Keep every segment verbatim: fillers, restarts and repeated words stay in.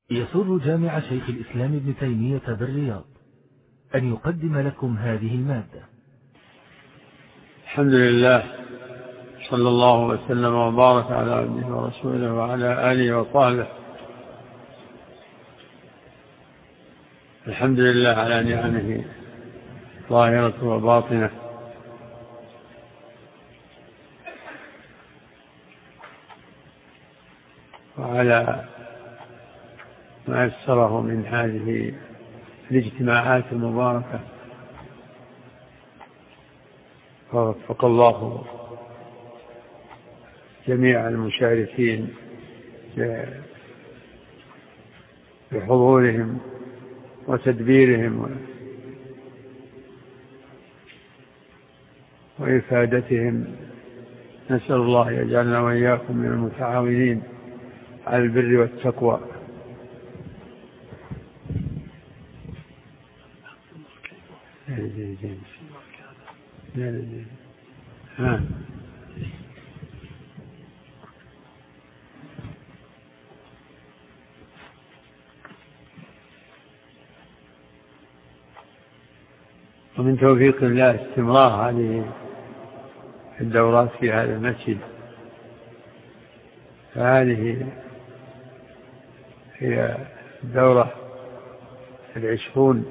يسر جامع شيخ الإسلام ابن تيمية بالرياض أن يقدم لكم هذه المادة. الحمد لله، صلى الله وسلم وبارك على عبده ورسوله وعلى آله وصحبه. الحمد لله على نعمه ظاهرة وباطنة، وعلى ما يسره من هذه الاجتماعات المباركة، ووفق الله جميع المشاركين بحضورهم وتدبيرهم وإفادتهم. نسأل الله يجعلنا وإياكم من المتعاونين على البر والتقوى. ها ومن توفيق الله استمرار هذه الدورات في هذا المسجد، فهذه هي الدورة العشرون،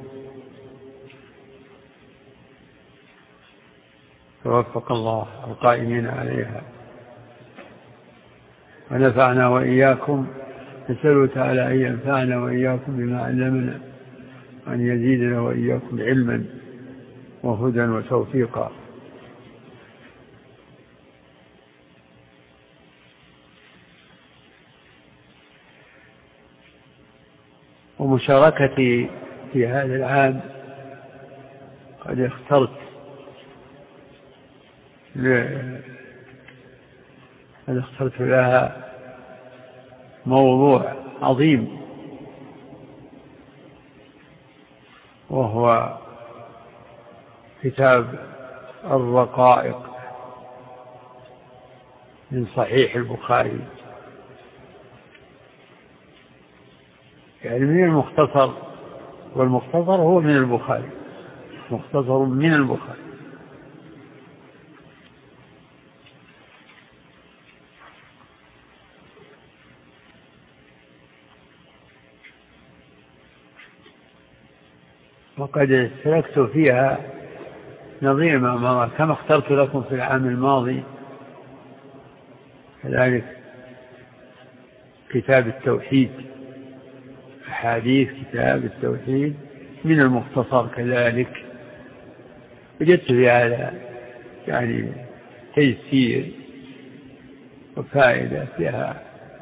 توفق الله القائمين عليها ونفعنا وإياكم. نسأل تعالى أن ينفعنا وإياكم بما علمنا، وأن يزيدنا وإياكم علما وهدى وتوفيقا. ومشاركتي في هذا العام قد اخترت قد اخترت لها موضوع عظيم، وهو كتاب الرقائق من صحيح البخاري، يعني من المختصر، والمختصر هو من البخاري، مختصر من البخاري. وقد اشتركت فيها نظير ما مضى، كما اخترت لكم في العام الماضي كذلك كتاب التوحيد، أحاديث كتاب التوحيد من المختصر كذلك. وجدت في هذا يعني تيسير وفائدة فيها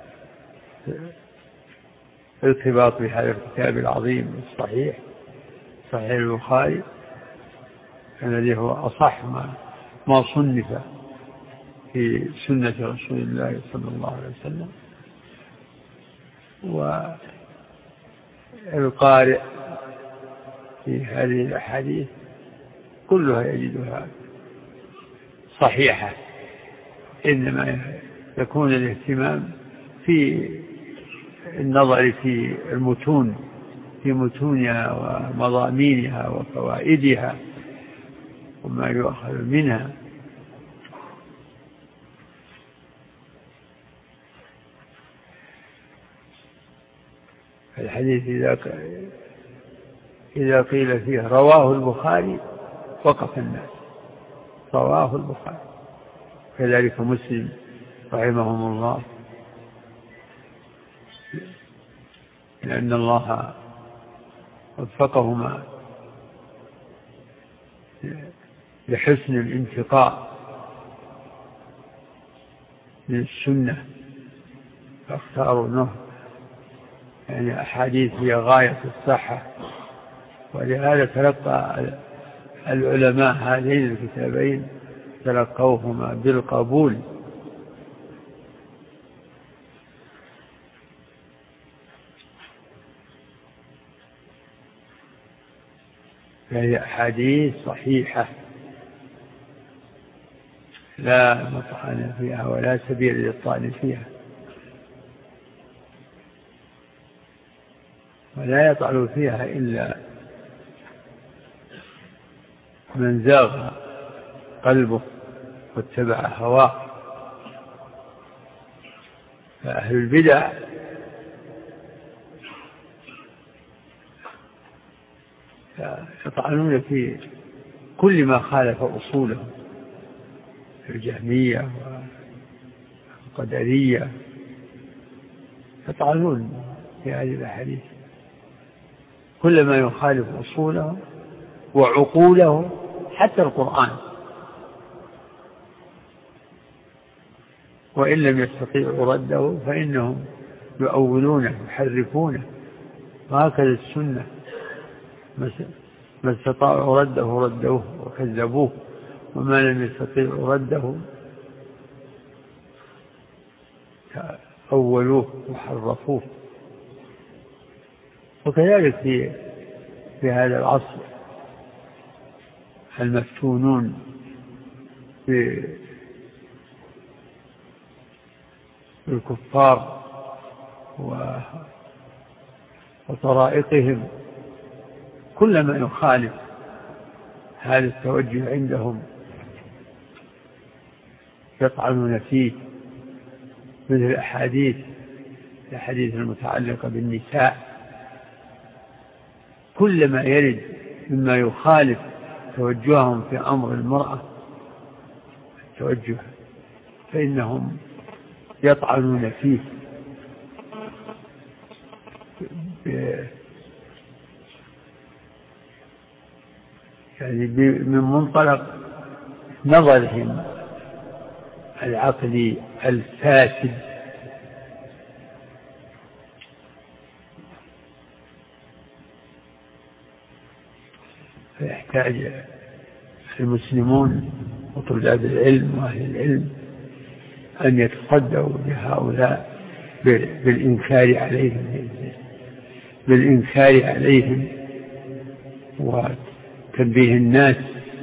ارتباط بهذا الكتاب العظيم الصحيح، صحيح البخاري، الذي هو أصح ما, ما صنف في سنة رسول الله صلى الله عليه وسلم. والقارئ في هذه الأحاديث كلها يجدها صحيحة، إنما يكون الاهتمام في النظر في المتون، في متونها ومضامينها وفوائدها وما يؤخذ منها. الحديث إذا إذا قيل فيه رواه البخاري وقف الناس، رواه البخاري، كذلك مسلم رحمهم الله، لأن الله وفقهما لحسن الانتقاء من السنة، فاختاروا النهر، يعني أحاديث هي غاية الصحة. ولهذا تلقى العلماء هذين الكتابين تلقوهما بالقبول. فهي أحاديث صحيحة لا مطعن فيها ولا سبيل للطعن فيها. ولا يطعن فيها إلا من زاغ قلبه واتبع هواه. فأهل البدع يطعنون في كل ما خالف أصولهم، الجهمية والقدرية يطعنون في هذه الأحاديث، كل ما يخالف أصولهم وعقولهم، حتى القرآن، وإن لم يستطيعوا رده فإنهم يؤولونه يحرفونه. وهكذا السنة، ما استطاعوا رده ردوه وكذبوه، وما لم يستطيعوا رده أولوه وحرفوه. وكذلك في في هذا العصر المفتونون بالكفار وطرائقهم، كلما يخالف هذا التوجه عندهم يطعنون فيه، مثل الأحاديث الأحاديث المتعلقة بالنساء، كلما يرد مما يخالف توجههم في أمر المرأة التوجه فإنهم يطعنون فيه يعني من منطلق نظرهم العقلي الفاسد. فيحتاج المسلمون وطلاب العلم وأهل العلم أن يتصدوا لهؤلاء بالإنكار عليهم بالإنكار عليهم وتنبيه الناس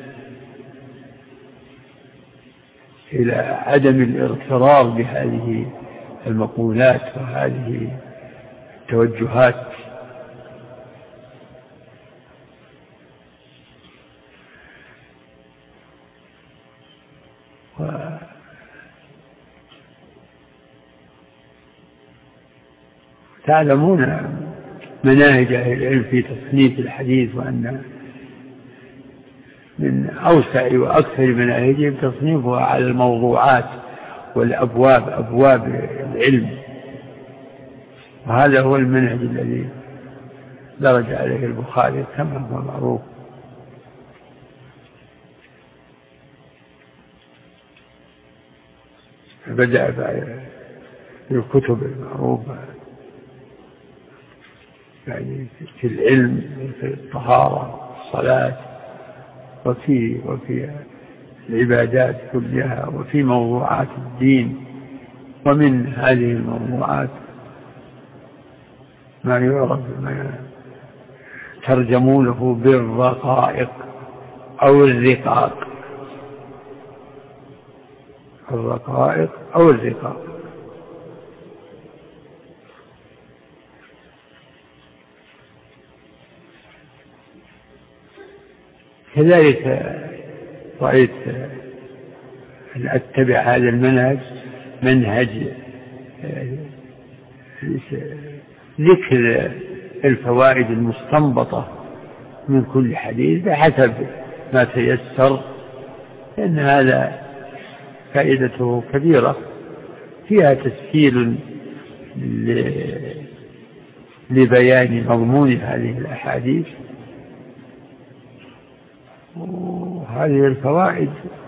إلى عدم الاغترار بهذه المقولات وهذه التوجهات. تعلمون مناهج أهل العلم في تصنيف الحديث، وأن من أوسع وأكثر مناهجهم تصنيفها على الموضوعات والأبواب، أبواب العلم، وهذا هو المنهج الذي درج عليه البخاري كما هو معروف. بدأ بالكتب المعروفة يعني في العلم وفي الطهارة والصلاة وفي وفي العبادات كلها وفي موضوعات الدين. ومن هذه الموضوعات ما يعرف ما ترجمونه بالرقائق أو الرقاق، الرقائق أو الرقاق. كذلك رأيت أن أتبع هذا المنهج، منهج ذكر الفوائد المستنبطة من كل حديث بحسب ما تيسر، لأن هذا فائدته كبيرة، فيها تسهيل لبيان مضمون هذه الأحاديث. وهذه الفوائد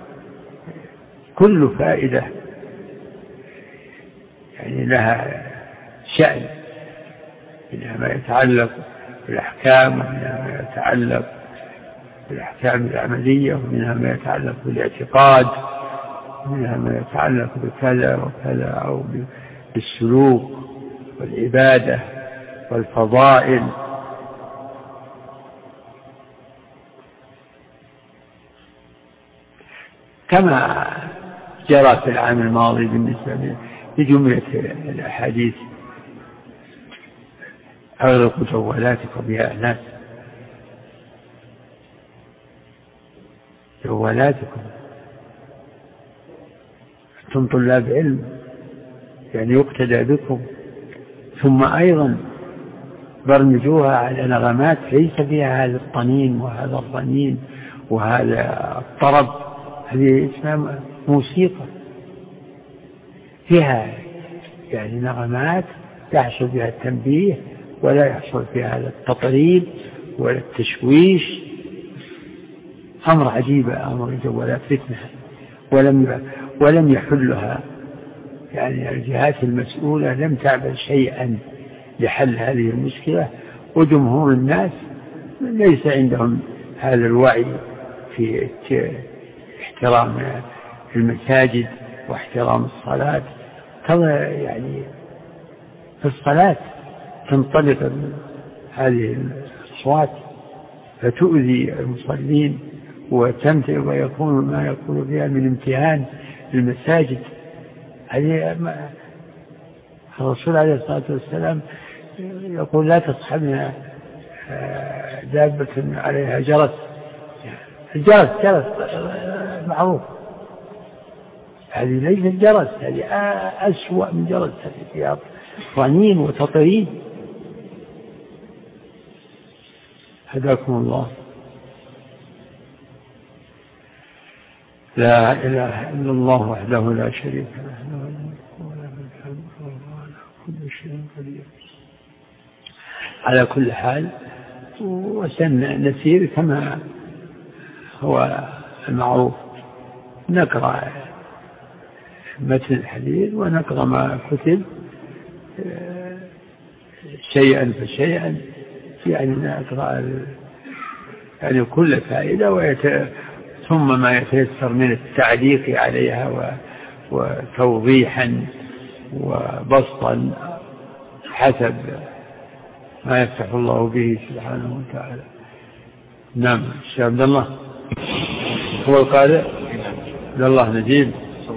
كل فائدة يعني لها شأن، منها ما يتعلق بالأحكام، ومنها ما يتعلق بالأحكام العملية، ومنها ما يتعلق بالاعتقاد، ومنها ما يتعلق بكذا وكذا، أو بالسلوك والعبادة والفضائل. كما جرى في العام الماضي بالنسبة لجملة الأحاديث أغلقوا جوالاتكم يا ناس، جوالاتكم، أنتم طلاب علم يعني يقتدى بكم. ثم أيضا برمجوها على نغمات ليس فيها هذا الطنين وهذا الرنين وهذا الطرب، هذه اسمها موسيقى فيها يعني نغمات يحصل فيها التنبيه ولا يحصل فيها هذا التطريب ولا التشويش. أمر عجيب أمر الجوالات فتنة، ولم ولم يحلها يعني الجهات المسؤولة لم تعمل شيئا لحل هذه المشكلة، وجمهور الناس ليس عندهم هذا الوعي في احترام المساجد واحترام الصلاة. كما يعني في الصلاة تنطلق هذه الأصوات فتؤذي المصلين وتمتع ويكون ما يكون فيها من امتهان المساجد. الرسول عليه الصلاة والسلام يقول لا تصحبنا دابة عليها جرس، الجرس جرس معروف، هذه ليس الجرس، هذه أسوأ من جرس، هذه فيها رنين وتطريب. هداكم الله. لا إله إلا الله وحده لا شريك له، له الملك وله الحمد وهو على كل شيء قدير. على كل حال وسنسير كما هو المعروف، نقرأ متن الحديث ونقرأ ما كتب شيئا فشيئا، يعني نقرأ يعني كل فائدة ويت... ثم ما يتيسر من التعليق عليها وتوضيحا وبسطا حسب ما يفتح الله به سبحانه وتعالى. نعم. الشيخ عبد الله هو القارئ. عبد الله نجيب.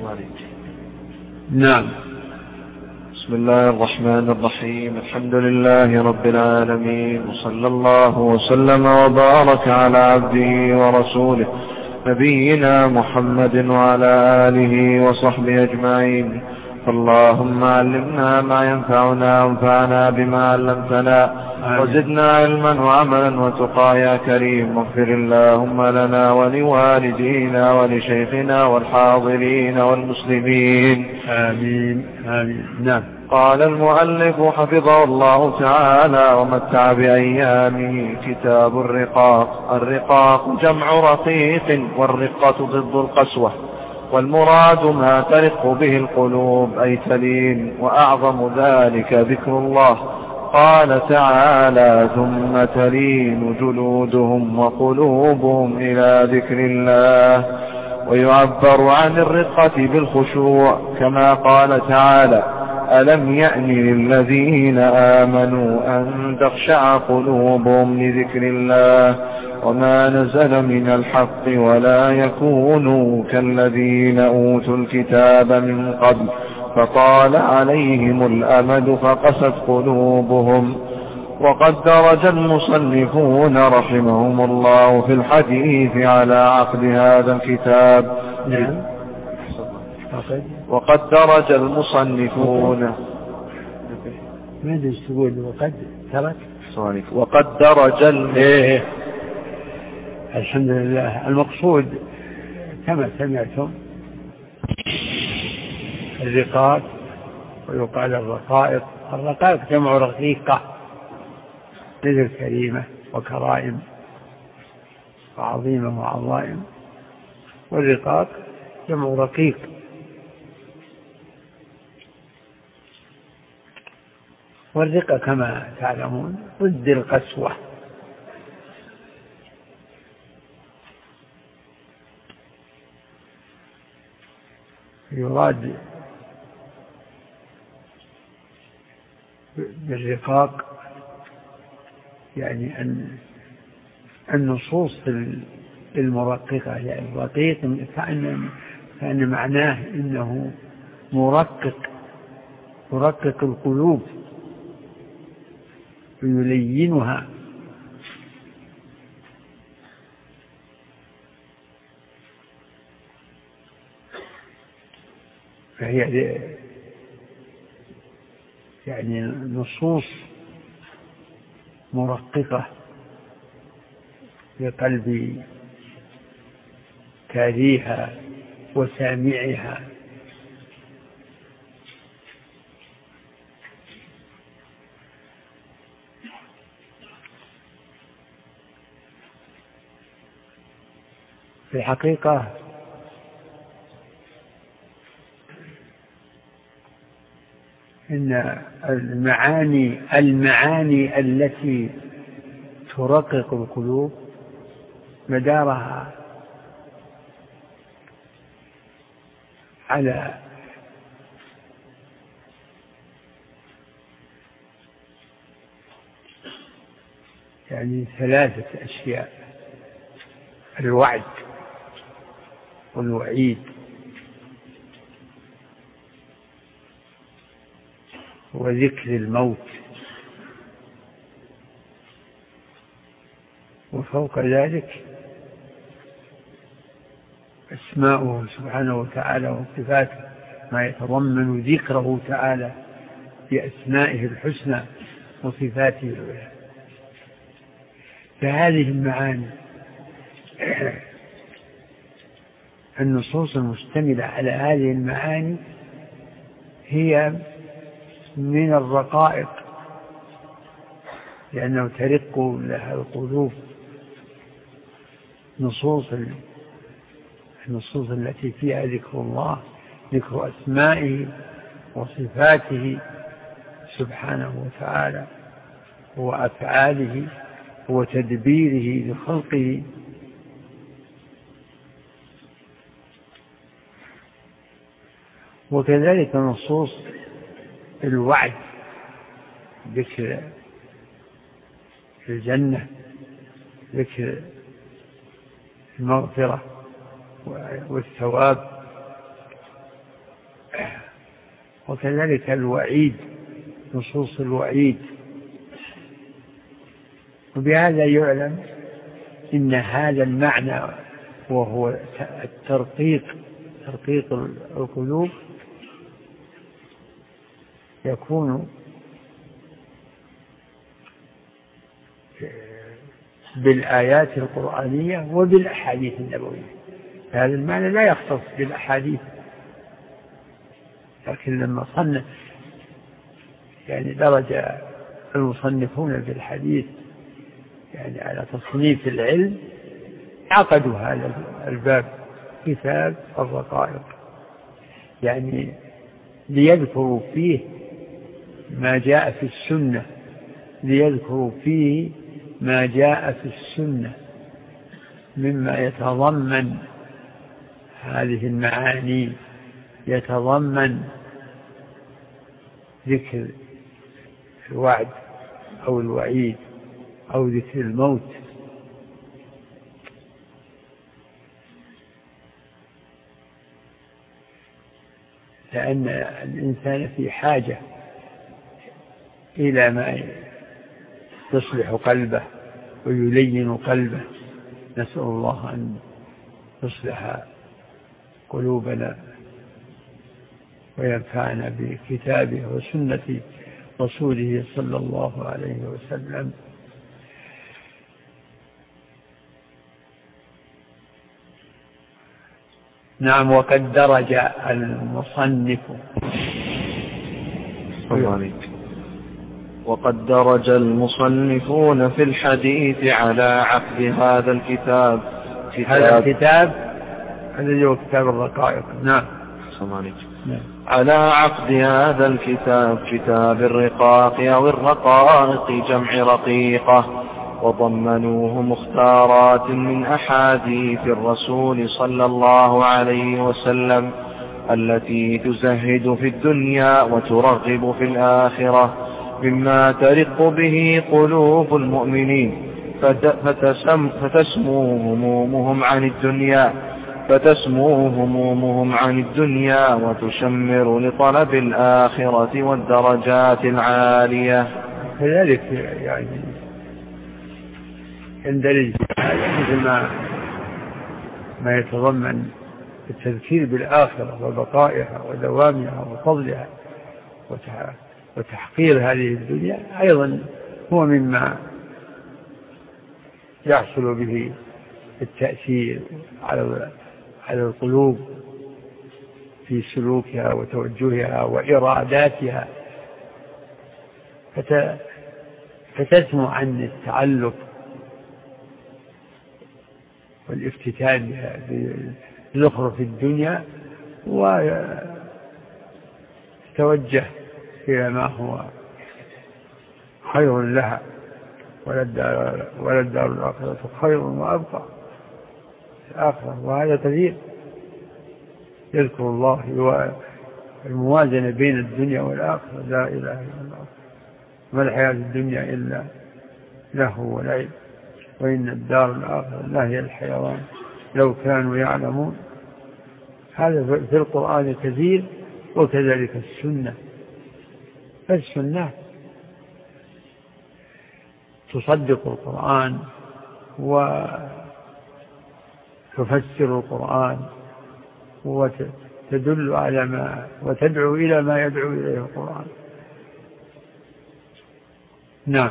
نعم. بسم الله الرحمن الرحيم. الحمد لله رب العالمين، وصلى الله وسلم وبارك على عبده ورسوله نبينا محمد وعلى آله وصحبه أجمعين. اللهم علمنا ما ينفعنا وانفعنا بما علمتنا وزدنا علما وعملا وتقى يا كريم. واغفر اللهم لنا ولوالدينا ولشيخنا والحاضرين والمسلمين آمين آمين. نعم. قال المؤلف حفظه الله تعالى ومتع بأيامه: كتاب الرقاق. الرقاق جمع رقيق، والرقة ضد القسوة، والمراد ما ترق به القلوب أي تلين، وأعظم ذلك ذكر الله. قال تعالى: ثم تلين جلودهم وقلوبهم إلى ذكر الله. ويعبر عن الرقة بالخشوع كما قال تعالى: ألم يأن للذين آمنوا أن تخشع قلوبهم لذكر الله وما نزل من الحق ولا يكونوا كالذين أوتوا الكتاب من قبل فطال عليهم الأمد فقست قلوبهم. وقد درج المصنفون رحمهم الله في الحديث على عقد هذا الكتاب. وقد درج المصنفون ماذا تقول؟ وقد ترك وقد درج الم... إيه. الحمد لله. المقصود كما سمعتم الرقاق، ويقال الرقائق. الرقائق جمع رقيقة، مثل كريمة وكرائم وعظيمة وعظائم، والرقاق جمع رقيق. والرقة كما تعلمون ضد القسوة. يراد بالرقاق يعني أن النصوص المرققة، يعني الرقيق كأن, كأن معناه إنه مرقق، مرقق القلوب، ويلينها. فهي يعني نصوص مرققة لقلب تاليها وسامعها. في الحقيقة إن المعاني المعاني التي ترقق القلوب مدارها على يعني ثلاثة أشياء: الوعد والوعيد وذكر الموت، وفوق ذلك أسماؤه سبحانه وتعالى وصفاته، ما يتضمن ذكره تعالى بأسمائه الحسنى وصفاته العلى. فهذه المعاني النصوص المشتملة على هذه المعاني هي من الرقائق، لأنه ترق لها القلوب. نصوص النصوص التي فيها ذكر الله، ذكر أسمائه وصفاته سبحانه وتعالى وأفعاله وتدبيره لخلقه. وكذلك نصوص الوعد، ذكر الجنة، ذكر المغفرة والثواب، وكذلك الوعيد، نصوص الوعيد. وبهذا يعلم إن هذا المعنى وهو الترقيق، ترقيق القلوب، يكون بالآيات القرآنية وبالأحاديث النبوية. هذا المعنى لا يختص بالأحاديث، لكن لما صنف يعني درج المصنفون في الحديث يعني على تصنيف العلم، عقدوا هذا الباب كتاب الرقائق، يعني ليذكروا فيه ما جاء في السنة، ليذكروا فيه ما جاء في السنة مما يتضمن هذه المعاني، يتضمن ذكر الوعد أو الوعيد أو ذكر الموت. لأن الإنسان في حاجة إلى ما يصلح قلبه ويلين قلبه. نسأل الله أن يصلح قلوبنا وينفعنا بكتابه وسنة رسوله صلى الله عليه وسلم. نعم. وقد درج المصنف وقد درج المصنفون في الحديث على عقد هذا الكتاب هذا الكتاب الذي هو كتاب الرقائق. نعم. نعم. على عقد هذا الكتاب كتاب الرقاق أو الرقائق جمع رقيقة، وضمنوه مختارات من أحاديث الرسول صلى الله عليه وسلم التي تزهد في الدنيا وترغب في الآخرة، مما ترق به قلوب المؤمنين فتسم فتسمو همومهم عن الدنيا فتسمو همومهم عن الدنيا وتشمر لطلب الآخرة والدرجات العالية. وكذلك يعني يندرج مثل ما ما يتضمن التذكير بالآخرة وبقائها ودوامها وفضلها وتحقير هذه الدنيا، أيضا هو مما يحصل به التأثير على على القلوب في سلوكها وتوجهها وإراداتها، فتسمو عن التعلق والافتتان بزخرف الدنيا وتوجه إلى ما هو خير لها، وللدار الآخرة خير وأبقى الآخرة. وهذا كثير يذكر الله والموازنة بين الدنيا والآخرة، لا إله إلا الله، ما الحياة الدنيا إلا له ولعب وإن الدار الآخرة لا هي الحيوان لو كانوا يعلمون. هذا في القرآن كثير، وكذلك السنة. فالسنة تصدق القرآن وتفسر القرآن وتدل على ما وتدعو إلى ما يدعو إليه القرآن. نعم.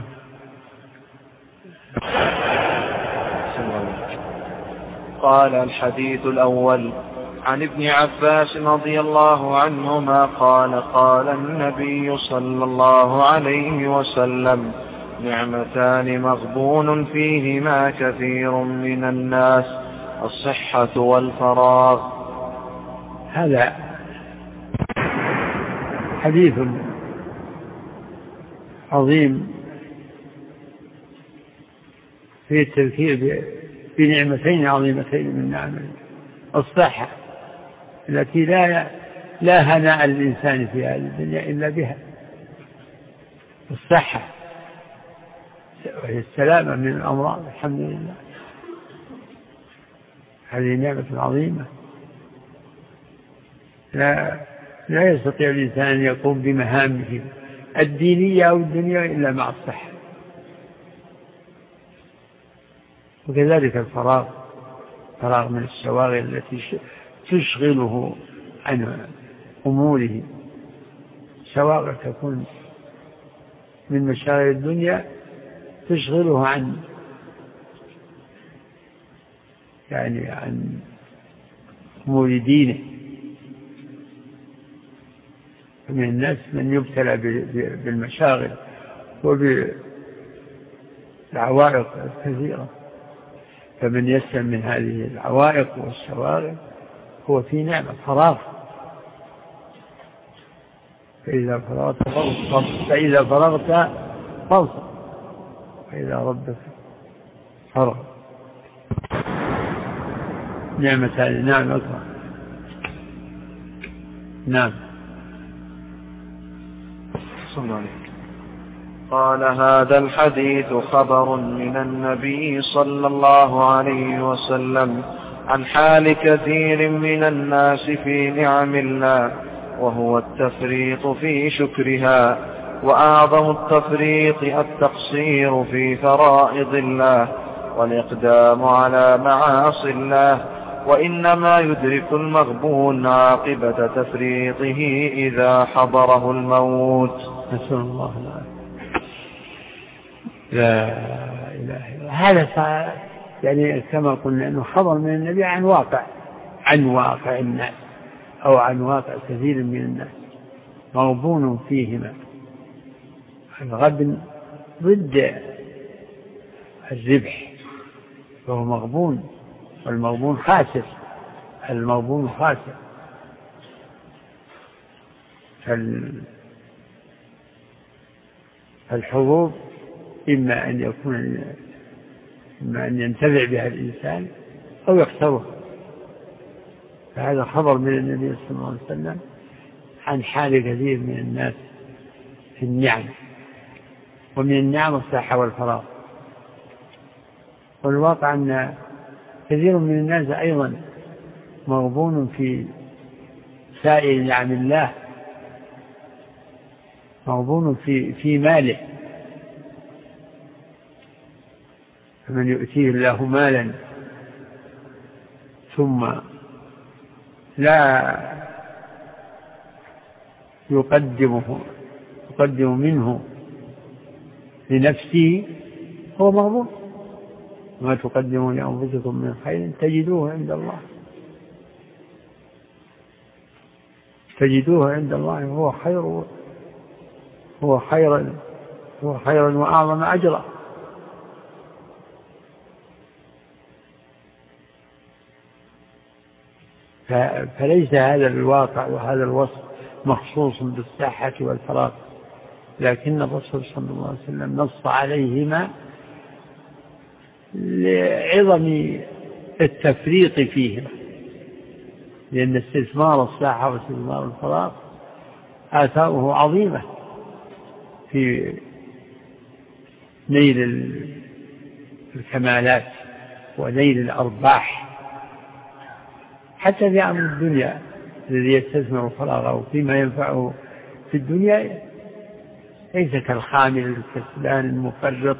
قال: الحديث الأول عن ابن عباس رضي الله عنهما قال: قال النبي صلى الله عليه وسلم: نعمتان مغبون فيهما كثير من الناس، الصحة والفراغ. هذا حديث عظيم في التذكير بنعمتين عظيمتين من نعم الصحة التي لا لا هناء للإنسان في هذه الدنيا إلا بها، الصحة وهي السلامة من الأمراض. الحمد لله، هذه نعمة عظيمة لا لا يستطيع الإنسان أن يقوم بمهامه الدينية أو الدنيا إلا مع الصحة. وكذلك الفراغ، فراغ من الشواغل التي تشغله عن أموره، شواغل تكون من مشاغل الدنيا تشغله عن يعني عن أمور دينه. من الناس من يبتلى بالمشاغل وبالعوائق الكثيرة، فمن يسلم من هذه العوائق والشواغل هو في نعمة فراغ. فإذا فرغت فانصب فإذا فرغت فانصب فإذا ربك فرغ. نعمة هذه نعم أكبر. نعم. قال: هذا الحديث خبر من النبي صلى الله عليه وسلم عن حال كثير من الناس في نعم الله، وهو التفريط في شكرها، وأعظم التفريط التقصير في فرائض الله والإقدام على معاصي الله، وإنما يدرك المغبون عاقبة تفريطه إذا حضره الموت. نسأل الله العافية. لا إله إلا هذا، يعني كما قلنا أنه خبر من النبي عن واقع عن واقع الناس أو عن واقع كثير من الناس مغبون فيهما. الغبن ضد الربح، وهو مغبون، والمغبون خاسر، المغبون خاسر. فالحظوظ إما أن يكون إما أن ينتفع بها الإنسان أو يخسرها. فهذا خبر من النبي صلى الله عليه وسلم عن حال كثير من الناس في النعم، ومن النعم الصحة والفراغ. والواقع أن كثير من الناس أيضا مغبون في سائر نعم الله، مغبون في في ماله فمن يؤتيه الله مالا ثم لا يقدمه يقدم منه لنفسه هو مغبون. ما تقدموا لأنفسكم من خير تجدوه عند الله تجدوه عند الله هو خير هو خيرا هو خيرا وأعظم أجرا. فليس هذا الواقع وهذا الوصف مخصوص بالصحة والفراغ، لكن الرسول صلى الله عليه وسلم نص عليهما لعظم التفريط فيهما، لأن استثمار الصحة واستثمار الفراغ آثاره عظيمة في نيل الكمالات ونيل الأرباح. حتى في أمر الدنيا الذي يستثمر فراغه فيما ينفعه في الدنيا ليس كالخامل الكسلان المفرط.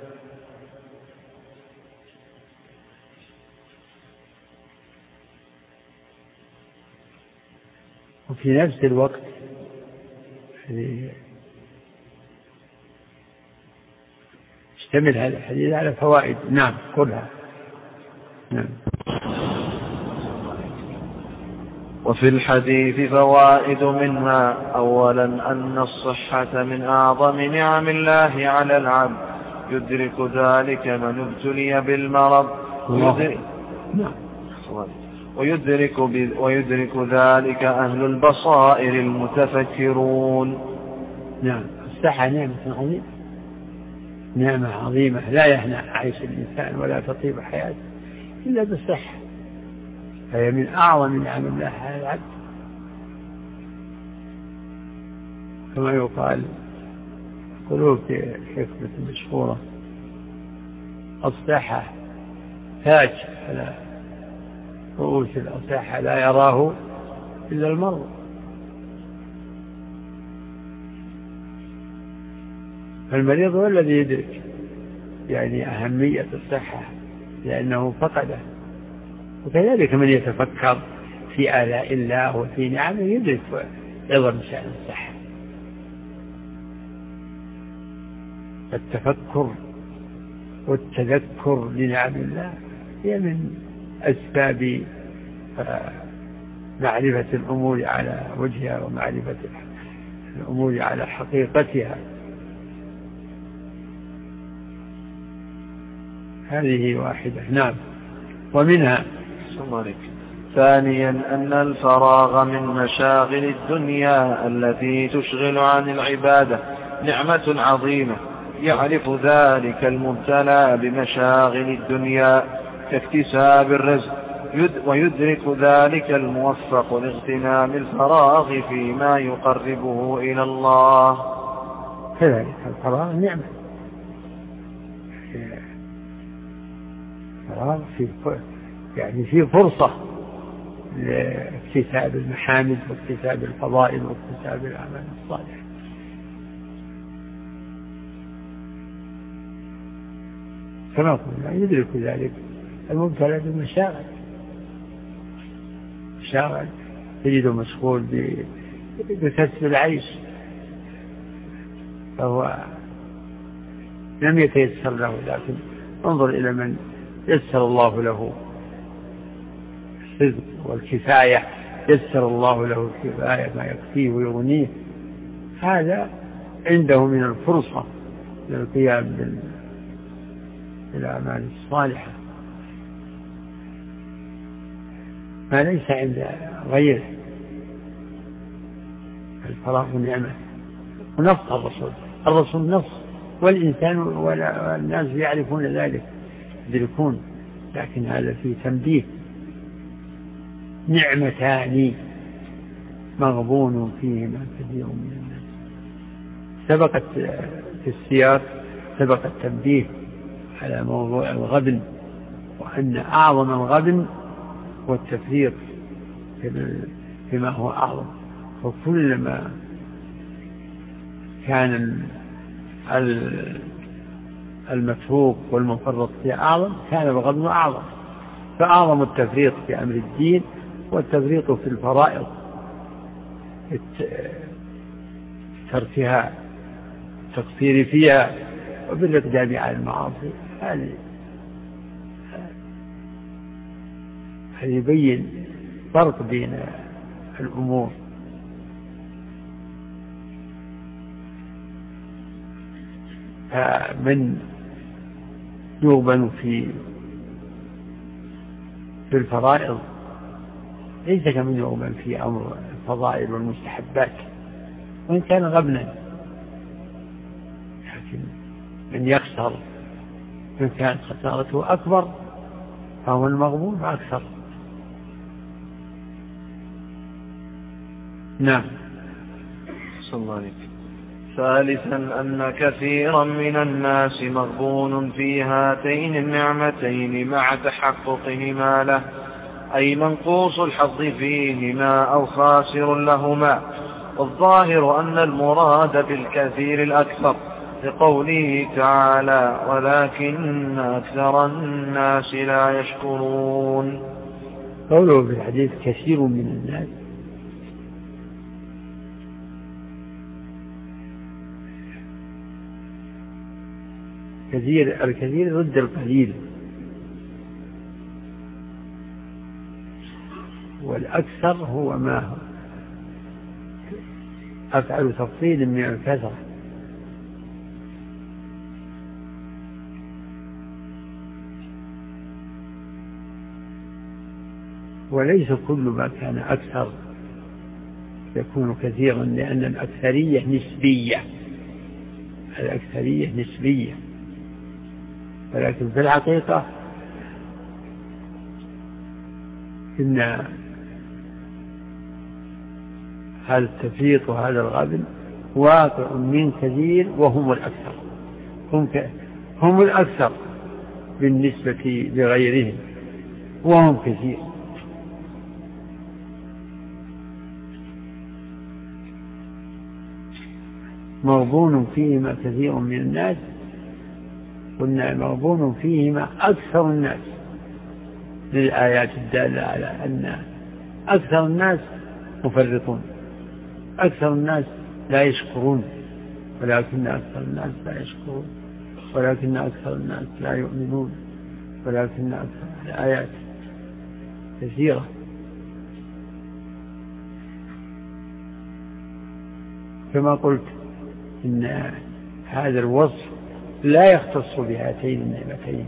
وفي نفس الوقت يشتمل هذا الحديث على فوائد. نعم كلها. نعم. وفي الحديث فوائد، منها أولا أن الصحة من أعظم نعم الله على العبد، يدرك ذلك من ابتلي بالمرض ويدرك, ويدرك, ويدرك ذلك أهل البصائر المتفكرون. نعم. الصحة نعمة عظيمة نعمة عظيمة لا يهنأ عيش الإنسان ولا تطيب حياته إلا بالصحة، فهي من أعظم نعم الله على العبد. كما يقال قلوب حكمة مشهورة: الصحة تاج على رؤوس الأصحة لا يراه إلا المرء. فالمريض هو الذي يدرك يعني أهمية الصحة لأنه فقده، وكذلك من يتفكر في آلاء الله وفي نعمه يدرك عظم شأن الصحة. التفكر والتذكر لنعم الله هي من أسباب معرفة الأمور على وجهها ومعرفة الأمور على حقيقتها. هذه واحدة. نعم. ومنها ثانيا أن الفراغ من مشاغل الدنيا التي تشغل عن العبادة نعمة عظيمة، يعرف ذلك المبتلى بمشاغل الدنيا كاكتساب الرزق، ويدرك ذلك الموفق لاغتنام الفراغ فيما يقربه إلى الله. كذلك الفراغ نعمة، الفراغ في يعني في فرصة لاكتساب المحامد واكتساب الفضائل واكتساب الأعمال الصالحة. كما قلنا يدرك ذلك المبتلى بالمشاغل، مشاغل تجده مشغول بكسب العيش، فهو لم يتيسر له. لكن انظر إلى من يسر الله له الرزق والكفاية، يسر الله له الكفاية ما يكفيه ويغنيه، هذا عنده من الفرصة للقيام بالأعمال الصالحة ما ليس عند غيره. الفراغ نعمة. ونص الرسول الرسول نص والإنسان والناس يعرفون ذلك يدركون، لكن هذا فيه تنبيه: نعمتان مغبون فيهما كثير من الناس. سبقت في السياق سبق التنبيه على موضوع الغبن، وأن أعظم الغبن هو التفريط فيما هو أعظم. وكلما كان المتروك والمفرط فيه أعظم كان الغبن أعظم. فأعظم التفريط في أمر الدين والتفريط في الفرائض تركها التقصير فيها وبالإقدام على المعاصي. هذه يبين فرق بين الأمور. من يغبن في في الفرائض ليس كمن يغبن في أمر الفضائل والمستحبات وإن كان غبنا، لكن من يخسر من كانت خسارته أكبر فهو المغبون أكثر. نعم. صلى الله عليه وسلم. ثالثا أن كثيرا من الناس مغبون في هاتين النعمتين مع تحققهما له، أي منقوص الحظ فيهما أو خاسر لهما. والظاهر أن المراد بالكثير الأكثر لقوله تعالى ولكن أكثر الناس لا يشكرون. قوله في الحديث كثير من الناس كثير، الكثير ضد القليل، والأكثر هو ما هو أفعل تفصيل من الكثرة. وليس كل ما كان أكثر يكون كثيرا، لأن الأكثرية نسبية، الأكثرية نسبية، ولكن في الحقيقة إن هذا التفريط وهذا الغبن واقع من كثير وهم الأكثر، هم, هم الأكثر بالنسبة لغيرهم وهم كثير. مغبون فيهما كثير من الناس، قلنا مغبون فيهما أكثر الناس للآيات الدالة على أن أكثر الناس مفرطون، أكثر الناس لا يشكرون، ولكن أكثر الناس لا يشكرون، ولكن أكثر الناس لا يؤمنون، ولكن أكثر الآيات كثيرة. كما قلت إن هذا الوصف لا يختص بهاتين النعمتين،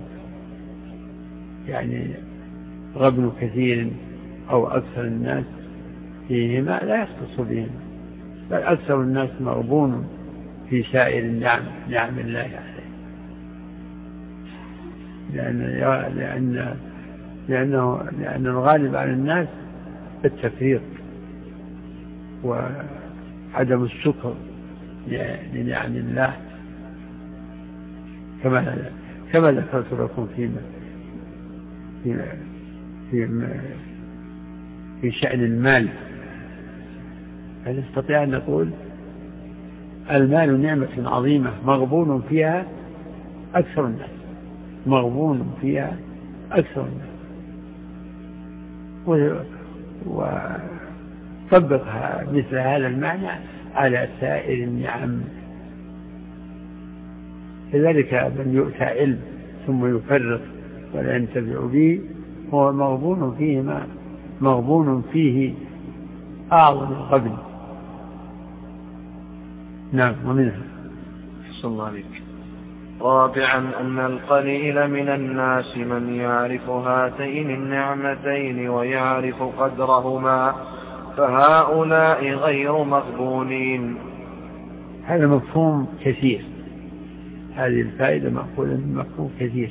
يعني غبن كثير أو أكثر الناس فيهما لا يختص بهما، بل أكثر الناس مغبون في سائر النعم، نعم الله عليه، لأن لأن لأنه لأن الغالب على الناس التفريط وعدم الشكر لنعم الله، كما كما ذكرت لكم فيما في في في شأن المال. فنستطيع أن نقول المال نعمة عظيمة مغبون فيها أكثر الناس، مغبون فيها أكثر الناس، وطبقها مثل هذا المعنى على سائر النعم. كذلك من يؤتى علم ثم يفرط ولا ينتفع به هو مغبون فيهما، مغبون فيه أعظم الغبن. نعم. ومنها صلى الله عليه وسلم. رابعا أن القليل من الناس من يعرف هاتين النعمتين ويعرف قدرهما، فهؤلاء غير مغبونين. هذا مفهوم كثير، هذه الفائدة مأخوذة من مفهوم كثير،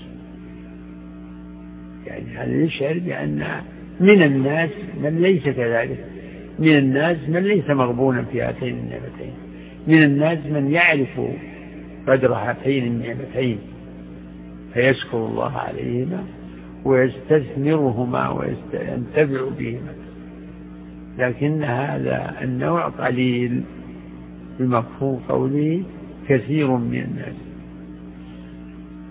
يعني هذا يشعر بأن من الناس من ليس كذلك، من الناس من ليس مغبونا في هاتين النعمتين، من الناس من يعرف قدر هاتين النعمتين فيشكر الله عليهما ويستثمرهما وينتفع بهما، لكن هذا النوع قليل بمفهوم قوله كثير من الناس.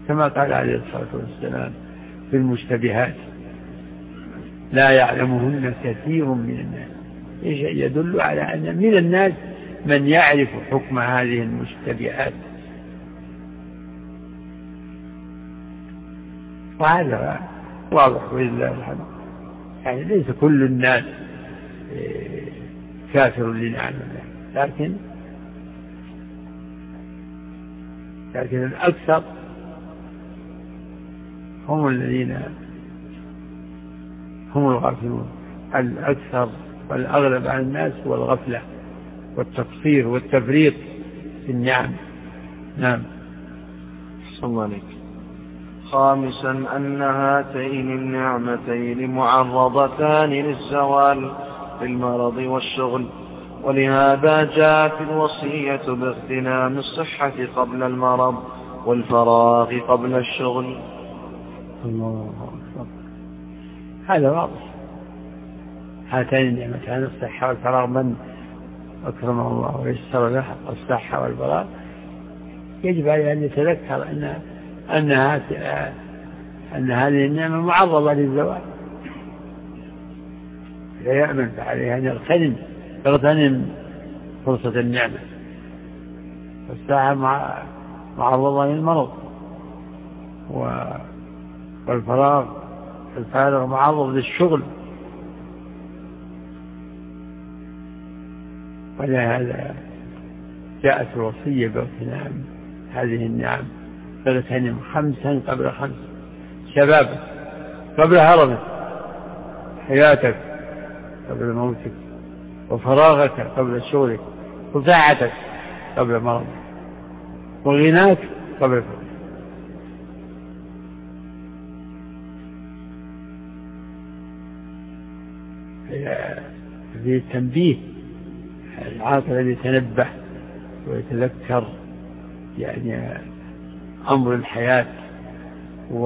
كما قال عليه الصلاة والسلام في المشتبهات لا يعلمهن كثير من الناس، يدل على أن من الناس من يعرف حكم هذه المشتبهات، وهذا واضح ولله الحمد. يعني ليس كل الناس كافر لنعم الله، لكن لكن الأكثر هم الذين هم الغافلون. الأكثر والأغلب على الناس هو الغفلة والتقصير والتفريط في النعم. نعم. صلى الله عليك. خامسا أن هاتين النعمتين معرضتان للزوال بالمرض والشغل، ولهذا جاءت الوصية باغتنام الصحة قبل المرض والفراغ قبل الشغل. الله أكبر. هذا واضح. هاتين النعمتان الصحة والفراغ، من أكرمه الله ويسر له الصحة والفراغ يجب عليه أن يتذكر أن أن أن هذه النعمة معرضة للزوال، لا يأمن عليه أن يغتنم يغتنم فرصة النعمة. الصحة معرضة للمرض، والفراغ الفارغ معرض للشغل، ولهذا جاءت الوصية باغتنام هذه النعم، فاغتنم خمسا قبل خمس: شبابك قبل هرمك، حياتك قبل موتك، وفراغك قبل شغلك، وساعتك قبل مرضك، وغناك قبل فقرك. في التنبيه العاقل الذي يتنبه ويتذكر يعني أمر الحياة و...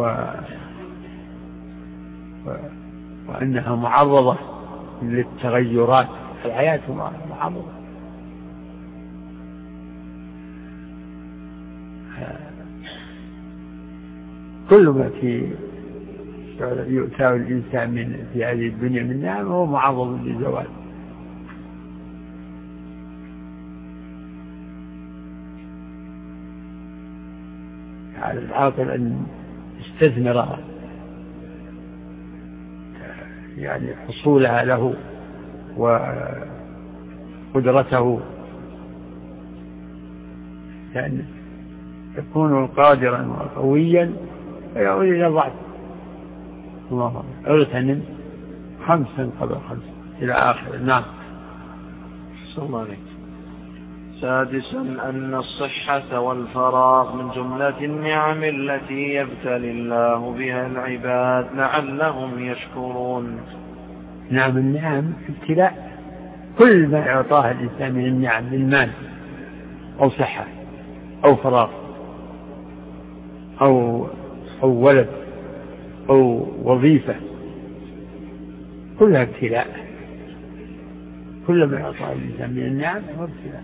و... وأنها معرضة للتغيرات. الحياة معرضة. كل ما في يؤتاه الإنسان من في هذه الدنيا من نعم هو معرض للزوال. على العاقل أن يستثمر يعني حصولها له وقدرته، لأن يكون قادرا وقويا فيعود إلى ضعف. الله اغتنم خمسا قبل خمس إلى آخر. نعم. صلى الله عليه. سادسا أن الصحة والفراغ من جملة النعم التي يبتلي الله بها العباد لعلهم يشكرون. نعم، النعم ابتلاء. كل ما أعطاه الإنسان من النعم من مال أو صحة أو فراغ أو أو ولد أو وظيفة كلها ابتلاء. كل ما أعطاه الإنسان من النعم هو ابتلاء.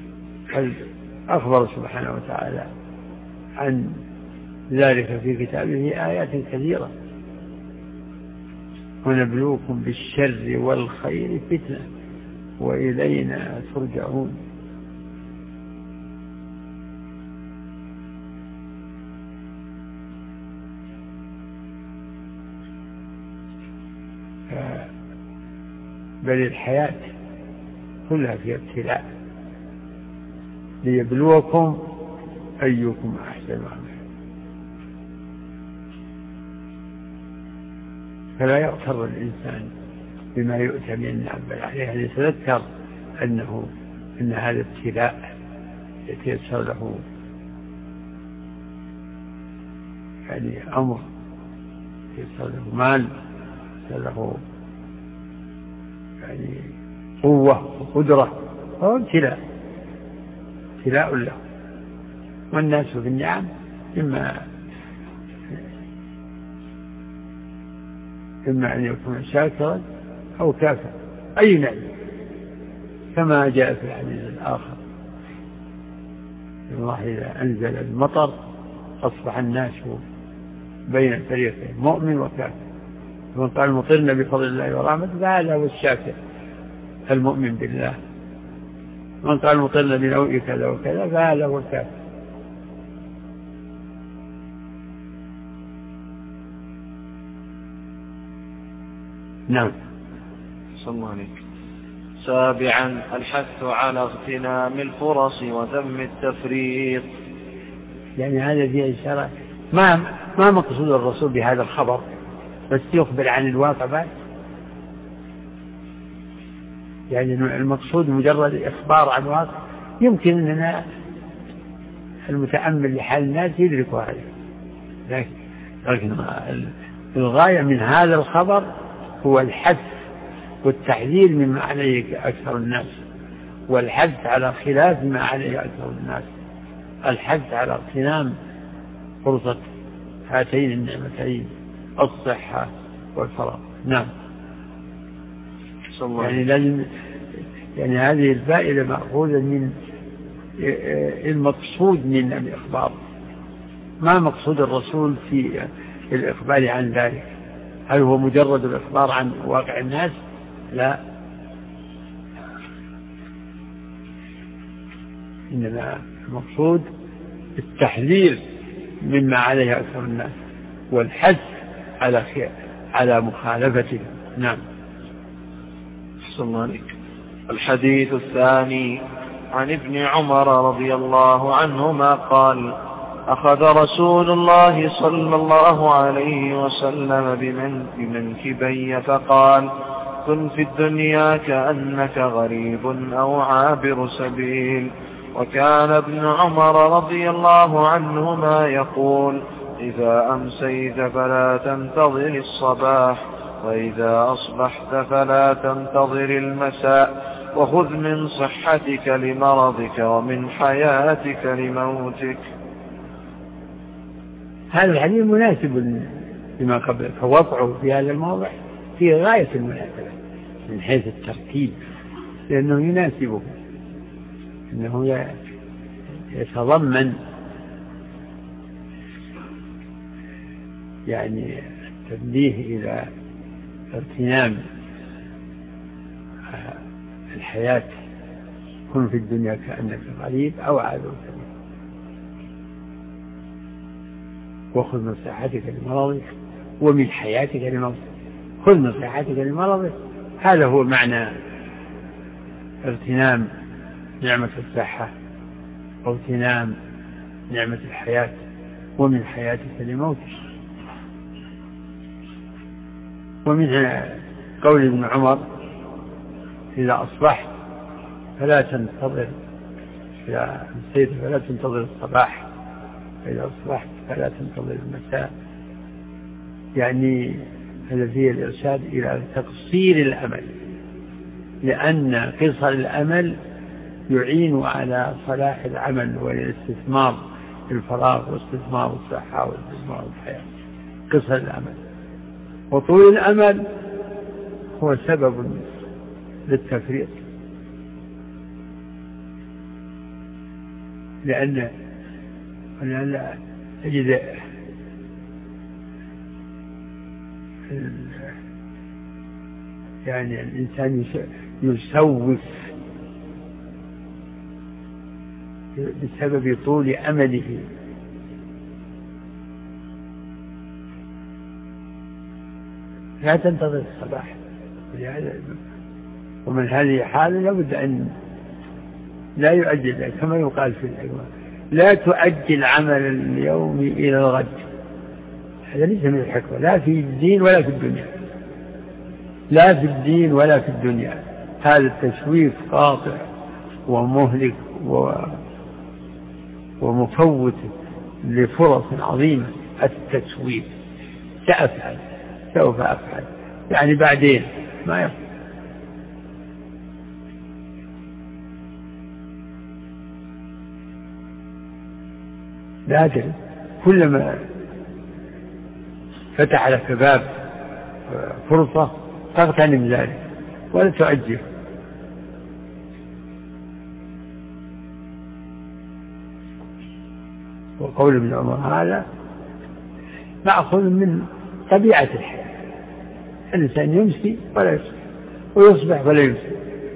أخبر سبحانه وتعالى عن ذلك في كتابه آيات كثيرة: ونبلوكم بالشر والخير فتنة وإلينا ترجعون. بل الحياة كلها في ابتلاء ليبلوكم أيكم أحسن عملا. فلا يغتر الإنسان بما يؤتى من النعم، بل عليه أن يتذكر أنه أن هذا ابتلاء يتيسر له يعني أمر، يتيسر له مال، يتيسر له يعني قوة وقدرة، هو ابتلاء ابتلاء له. والناس في النعم إما إما أن يكون شاكرا أو كافرا، أي نعم، كما جاء في الحديث الآخر: الله إذا أنزل المطر أصبح الناس بين الفريقين مؤمن وكافر. من قال مطرنا بفضل الله ورحمته فهذا هو الشاكر المؤمن بالله، من قال مطرنا بنوء كذا وكذا فهذا هو الكافر. نعم. صلى الله عليك. سابعا الحث على اغتنام الفرص وذم التفريط. يعني هذا فيه إشارة ما ما مقصود الرسول بهذا الخبر، بس يخبر عن الواقع بعد. يعني المقصود مجرد إخبار عن واقع يمكن أننا المتأمل لحال الناس يدرك هذا، لكن الغاية من هذا الخبر هو الحث والتحذير مما عليه أكثر الناس، والحث على خلاف ما عليه أكثر الناس، الحث على اغتنام فرصة هاتين النعمتين الصحة والفراغ. نعم. يعني لازم يعني هذه الفائدة مأخوذة من المقصود من الإخبار، ما مقصود الرسول في الإخبار عن ذلك؟ هل هو مجرد الإخبار عن واقع الناس؟ لا، إنما المقصود التحذير مما عليه أكثر الناس والحث على خير على مخالفته. نعم. صلى الله عليك. الحديث الثاني عن ابن عمر رضي الله عنهما قال: أخذ رسول الله صلى الله عليه وسلم بمنكبي فقال: كن في الدنيا كأنك غريب أو عابر سبيل. وكان ابن عمر رضي الله عنهما يقول: إذا أمسيت فلا تنتظر الصباح، وإذا أصبحت فلا تنتظر المساء، وخذ من صحتك لمرضك ومن حياتك لموتك. هذا الحديث مناسب لما قبل، فوضعه في هذا الموضع في غاية المناسبة من حيث الترتيب، لأنه يناسبه، إنه يتضمن يعني التنبيه إلى اغتنام الحياة. كن في الدنيا كأنك غريب أو عابر سبيل، وخذ من صحتك لمرضك ومن حياتك لموتك. خذ من صحتك لمرضك، هذا هو معنى اغتنام نعمة الصحة واغتنام نعمة الحياة، ومن حياتك لموتك. ومن قول ابن عمر: إذا أصبحت فلا تنتظر إذا أمسيت فلا تنتظر الصباح، فإذا أصبحت فلا تنتظر المساء. يعني هذا فيه الإرشاد إلى تقصير الأمل، لأن قصر الأمل يعين على صلاح العمل والاستثمار في الفراغ واستثمار الصحة واستثمار الحياة. قصر الأمل وطول الأمل هو سبب للتفريط، لأن أنا أجد يعني الإنسان يسوف بسبب طول أمله، لا تنتظر الصباح. ومن هذه حالة لابد أن لا يؤجل، كما يقال في الحكمة: لا تؤجل عمل اليوم إلى الغد. هذا ليس من الحكمة، لا في الدين ولا في الدنيا، لا في الدين ولا في الدنيا. هذا التسويف قاطع ومهلك ومفوت لفرص عظيمة. التسويف سأفعل سوف أفعل، يعني بعدين ما يفعل. لكن كلما فتح لك باب فرصة فاغتنم ذلك ولا تؤجل. وقول ابن عمر هذا مأخذ من طبيعة الحياة، الإنسان يمسي ولا يصبح ويصبح ولا يمسي.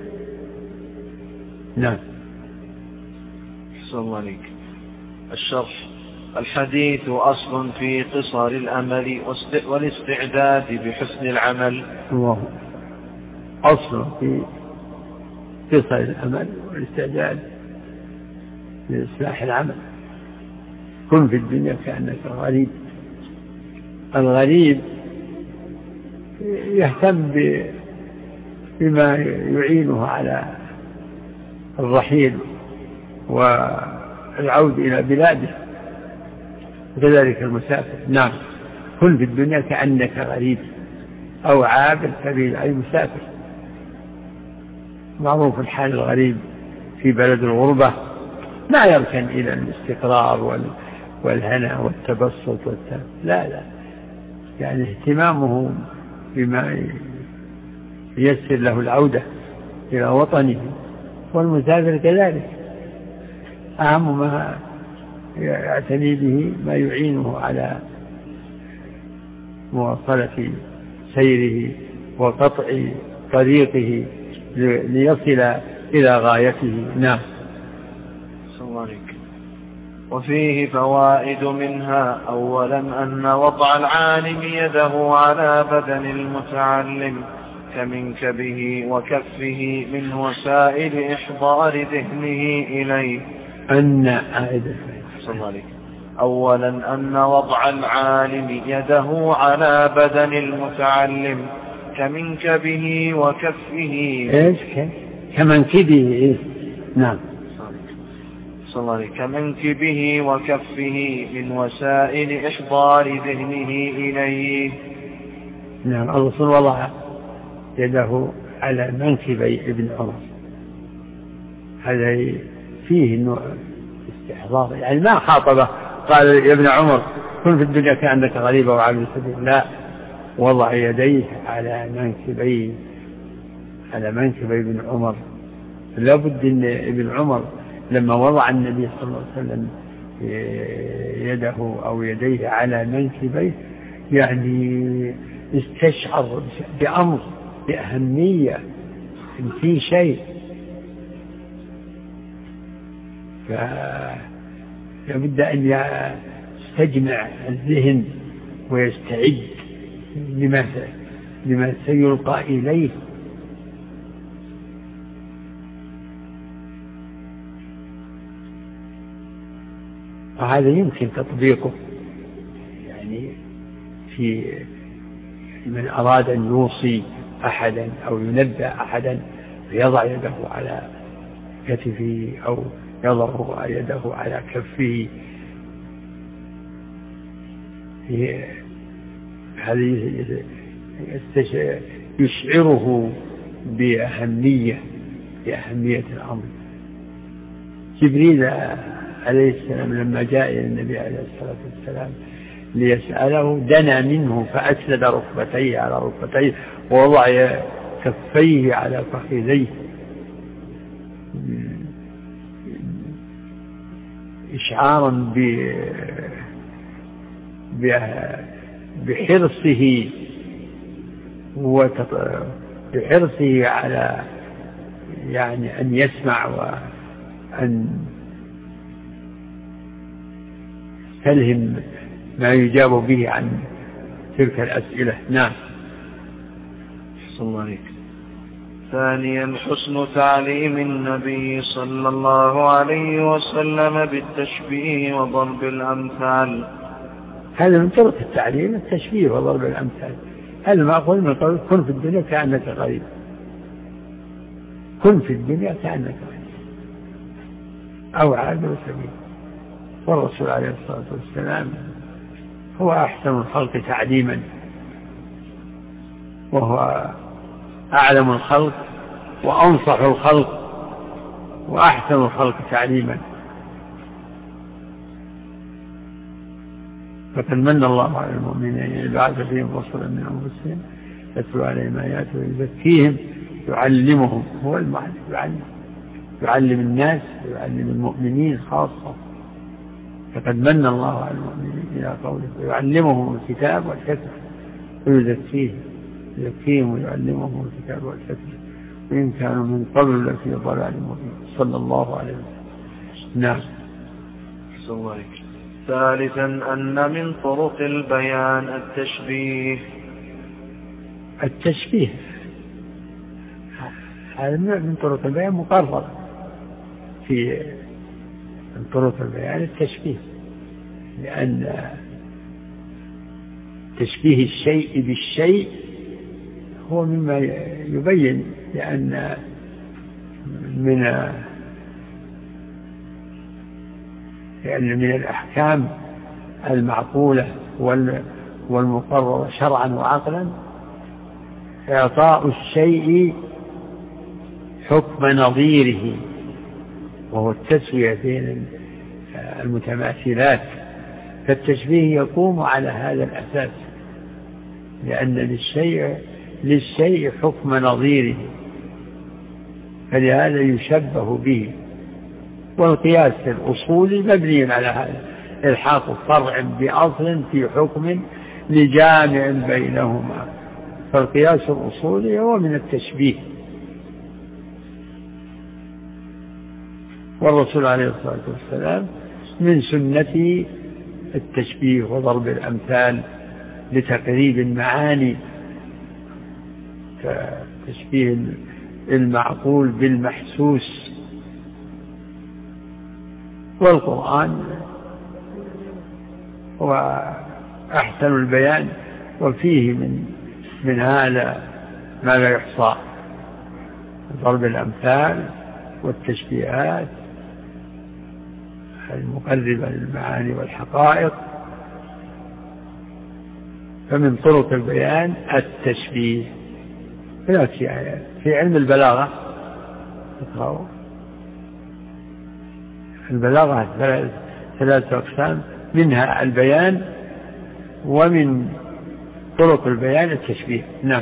نعم. أحسن الله عليك. الشرح: الحديث أصل في قصر الأمل والاستعداد بحسن العمل. الله أصل في قصر الأمل والاستعداد لإصلاح العمل. كن في الدنيا كأنك غريب. الغريب يهتم بما يعينه على الرحيل والعود إلى بلاده، وكذلك المسافر. نعم. كن في الدنيا كأنك غريب أو عابر سبيل، أي مسافر. معروف الحال الغريب في بلد الغربة ما يركن إلى الاستقرار والهنا والتبسط والتب... لا لا يعني اهتمامه بما ييسر له العودة إلى وطنه، والمسافر كذلك أهم ما يعتني به ما يعينه على مواصلة سيره وقطع طريقه ليصل إلى غايته. نعم. وفيه فوائد منها: أولا أن وضع العالم يده على بدن المتعلم كمنكبه وكفه من وسائل إحضار ذهنه إليه. أن أولا أن وضع العالم يده على بدن المتعلم كمنكبه وكفه. إيش كمنكبه؟ إيه؟ نعم. كمنكبه وكفه من وسائل إحضار ذهنه إليه. نعم. الرسول وضع يده على منكبي ابن عمر، هذا فيه نوع استحضار، يعني ما خاطبه قال يا ابن عمر كن في الدنيا كأنك غريب وعابر سبيل، لا، وضع يديه على منكبي على منكبي ابن عمر. لابد ان ابن عمر لما وضع النبي صلى الله عليه وسلم يده أو يديه على منكبيه يعني استشعر بأمر بأهمية في شيء، فلابد أن يستجمع الذهن ويستعد لما لما سيلقى إليه. وهذا يمكن تطبيقه يعني في من أراد أن يوصي أحدا أو ينبأ أحدا فيضع يده على كتفه أو يضع يده على كفه. هذا يشعره بأهمية بأهمية الأمر. جبريل عليه السلام لما جاء إلى النبي عليه الصلاة والسلام ليسأله دنا منه فأسند ركبتيه على ركبتيه ووضع كفيه على فخذيه إشعارا بحرصه بحرصه على يعني أن يسمع وأن تلهم ما يجاب به عن تلك الأسئلة. نعم. صلى الله عليه. ثانيا حسن تعليم النبي صلى الله عليه وسلم بالتشبيه وضرب الأمثال. هذا من طرق التعليم التشبيه وضرب الأمثال. هذا ما أقول من قول كن في الدنيا كأنك غريب. كن في الدنيا كأنك غريب أو عابر سبيل. والرسول عليه الصلاة والسلام هو أحسن الخلق تعليما وهو أعلم الخلق وأنصح الخلق وأحسن الخلق تعليما. فقد من الله على المؤمنين أن يبعث فيهم رسلا من أنفسهم يتلو عليهم آياته ويزكيهم يعلمهم. هو المعلم، يعلم يعلم الناس ويعلم المؤمنين خاصة. فقد من الله على المؤمنين إلى قوله ويعلمهم الكتاب والحكمة ويزكيهم يزكيهم ويعلمهم الكتاب والحكمة وإن كانوا من قبل لفي ضلال مبين صلى الله عليه وسلم. نعم. صلى الله عليه وسلم. ثالثا أن من طرق البيان التشبيه. التشبيه هذا من طرق البيان مقرر في من طرق البيان التشبيه، لأن تشبيه الشيء بالشيء هو مما يبين، لأن من لأن من الأحكام المعقولة والمقررة شرعا وعقلا إعطاء الشيء حكم نظيره، وهو التسوية بين المتماثلات. فالتشبيه يقوم على هذا الأساس، لأن للشيء للشيء حكم نظيره، فلهذا يشبه به. والقياس الأصولي مبني على هذا، الحاق فرع بأصل في حكم لجامع بينهما، فالقياس الأصولي هو من التشبيه. والرسول عليه الصلاة والسلام من سنته التشبيه وضرب الأمثال لتقريب المعاني، كتشبيه المعقول بالمحسوس. والقرآن هو أحسن البيان، وفيه من من هذا ما لا يحصى، ضرب الأمثال والتشبيهات المقربة للمعاني والحقائق. فمن طرق البيان التشبيه. في علم البلاغة البلاغة ثلاثة أقسام، منها البيان، ومن طرق البيان التشبيه. نعم.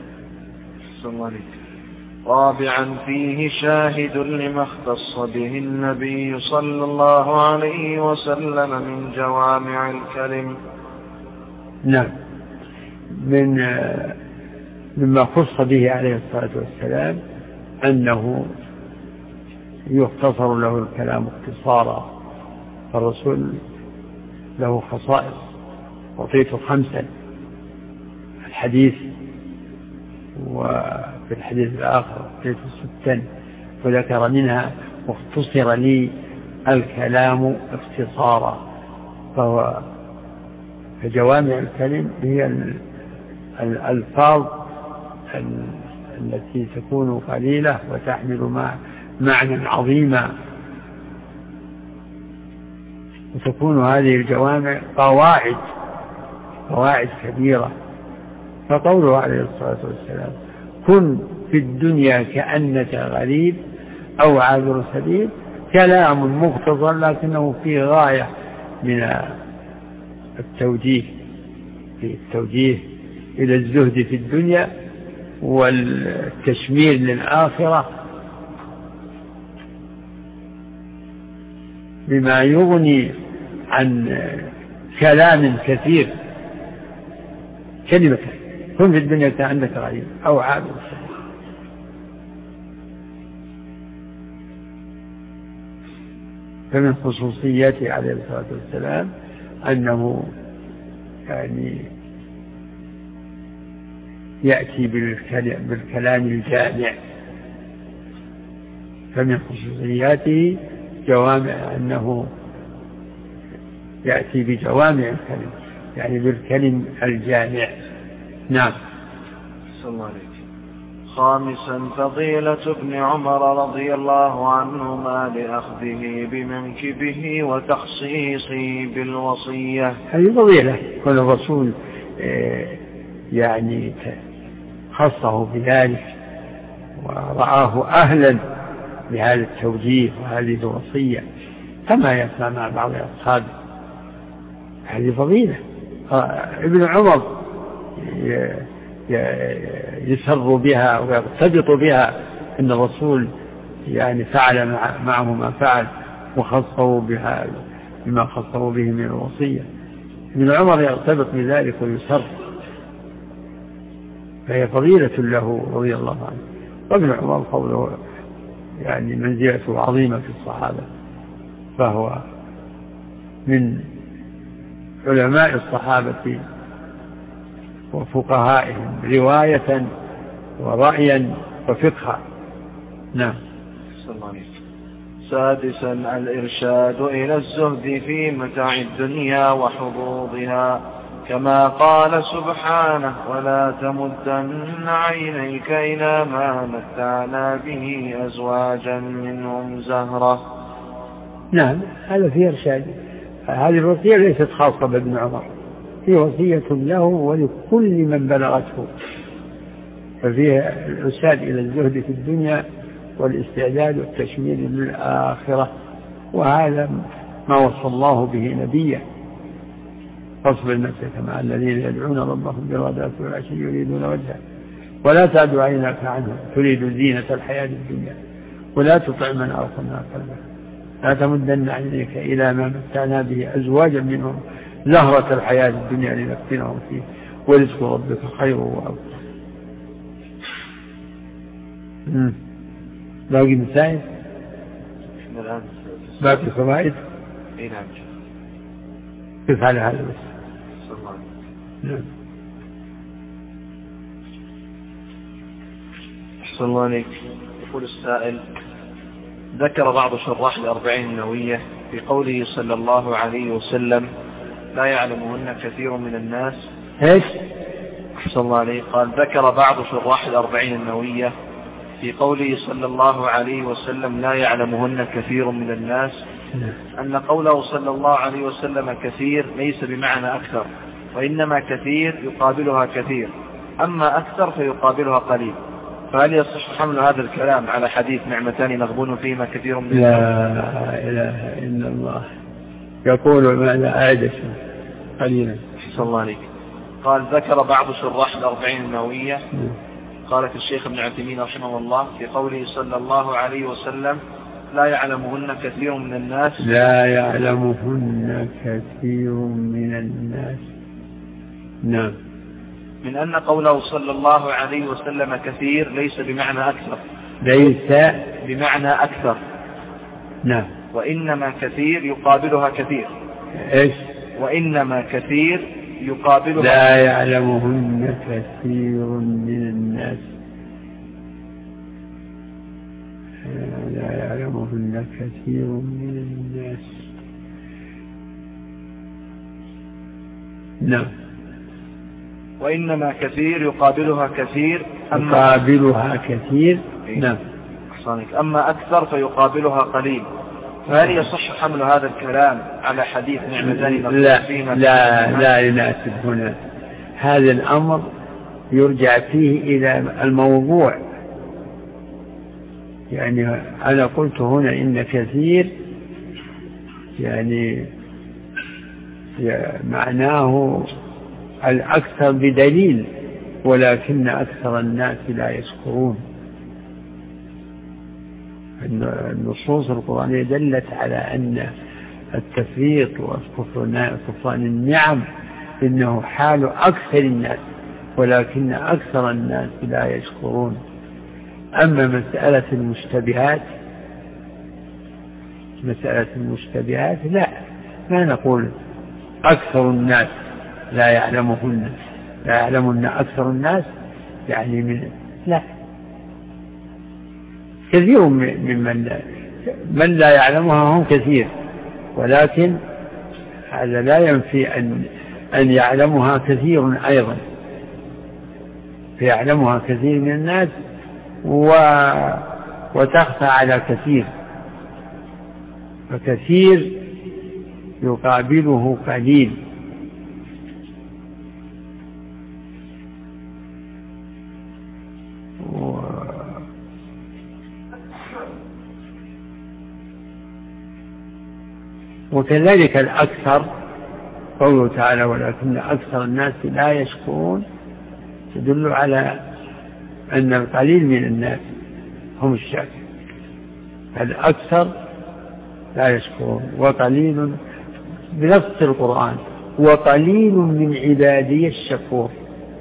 رابعا فيه شاهد لما اختص به النبي صلى الله عليه وسلم من جوامع الكلم. نعم. من مما خص به عليه الصلاة والسلام أنه يختصر له الكلام اختصارا. فالرسول له خصائص، أعطيته خمسا: الحديث، وفي الحديث الآخر أعطيته ستا، وذكر منها واختصر لي الكلام اختصارا. فهو فجوامع الكلم هي الألفاظ التي تكون قليلة وتحمل معنى عظيما، وتكون هذه الجوامع قواعد قواعد كبيرة. فقوله عليه الصلاة والسلام: كن في الدنيا كأنك غريب أو عابر سبيل، كلام مختصر لكنه فيه غاية من التوجيه في التوجيه إلى الزهد في الدنيا والتشمير للآخرة، بما يغني عن كلام كثير. كلمة كن في الدنيا كأنك غريب أو عابر سبيل. فمن خصوصياته عليه الصلاة والسلام أنه يعني يأتي بالكلام الجامع. فمن خصوصياته جوامع أنه يأتي بجوامع الكلم، يعني بالكلم الجامع. نعم. صلى الله عليه وسلم. خامسا فضيلة ابن عمر رضي الله عنهما لأخذه بمنكبه وتخصيصه بالوصية. هذه فضيلة، كل الرسول يعني خصه بذلك ورآه أهلا بهذا التوجيه وهذه الوصية، كما يسمع مع بعض أصحابه. هذه فضيلة. ابن عمر يسر بها ويرتبط بها أن الرسول يعني فعل معه ما فعل، وخصه بهذا بما خصه به من الوصية. ابن عمر يرتبط بذلك ويسر، فهي فضيلة له رضي الله عنه. وابن عمر قوله يعني منزلته عظيمة في الصحابة، فهو من علماء الصحابة وفقهائهم رواية ورأيا وفقها. نعم. سادسا الإرشاد إلى الزهد في متاع الدنيا وحظوظها، كما قال سبحانه: ولا تمدن عينيك إلى ما متعنا به أزواجا منهم زهرة. نعم، هذا فيه إرشاد. هذه الوصية ليست خاصة بابن عمر، هي وصية له ولكل من بلغته، ففيها الإرشاد إلى الزهد في الدنيا والاستعداد والتشميل للآخرة، وهذا ما وصى الله به نبيه: فاصبر نفسك مع الذين يدعون ربهم بالغداة والعشي يريدون وجهه ولا تعد عيناك عنهم تريد زينة الحياة الدنيا ولا تطع من أغفلنا قلبه لا تمدن عينيك إلى ما متعنا به أزواجا منهم زهرة الحياة الدنيا لنفتنهم فيه ورزق ربك خير وأبقى. باقي مسائل؟ باقي فوائد؟ اي نعم. كيف على هذا بس؟ نعم. أحسن الله عليك. يقول السائل: ذكر بعض شراح الأربعين النووية في قوله صلى الله عليه وسلم: لا يعلمهن كثير من الناس. ايش؟ أحسن الله عليك. قال: ذكر بعض شراح الأربعين النووية في قوله صلى الله عليه وسلم: لا يعلمهن كثير من الناس، أن قوله صلى الله عليه وسلم كثير ليس بمعنى أكثر، وإنما كثير يقابلها كثير، أما أكثر فيقابلها قليل. فهل يصح حمل هذا الكلام على حديث نعمتان مغبون فيهما كثير من الناس؟ لا إله إلا الله. يقول ماذا؟ أعد قليلا. أحسن الله عليك. قال: ذكر بعض شراح الأربعين النووية قالت الشيخ ابن عثيمين رحمه الله في قوله صلى الله عليه وسلم: لا يعلمهن كثير من الناس. لا يعلمهن كثير من الناس. نعم. من أن قوله صلى الله عليه وسلم كثير ليس بمعنى أكثر. ليس بمعنى أكثر. نعم. وإنما كثير يقابلها كثير. إيش؟ وإنما كثير يقابلها. لا يعلمهن كثير من الناس. لا يعلمهن كثير من الناس. نعم. وإنما كثير يقابلها كثير. يقابلها كثير. نعم. أحسنك. أما أكثر فيقابلها قليل. فهل يصح حمل هذا الكلام على حديث نعمتان مغبون فيهما؟ لا لا لا يناسب هنا. هذا الأمر يرجع فيه إلى الموضوع. يعني أنا قلت هنا إن كثير يعني معناه الأكثر بدليل، ولكن أكثر الناس لا يشكرون. النصوص القرآنية دلت على أن التفريط وكفران النعم إنه حال أكثر الناس، ولكن أكثر الناس لا يشكرون. أما مسألة المشتبهات مسألة المشتبهات لا ما نقول أكثر الناس لا يعلمهن لا يعلمهن أكثر الناس يعني من لا كثير ممن لا من لا يعلمها هم كثير، ولكن هذا لا ينفي أن أن يعلمها كثير أيضا، فيعلمها كثير من الناس و وتخفى على كثير، فكثير يقابله قليل. و... وكذلك الأكثر قوله تعالى ولكن أكثر الناس لا يشكرون تدل على أن القليل من الناس هم الشاكر، الأكثر لا يشكرون وقليل بنص القرآن: وقليل من عبادي الشكور.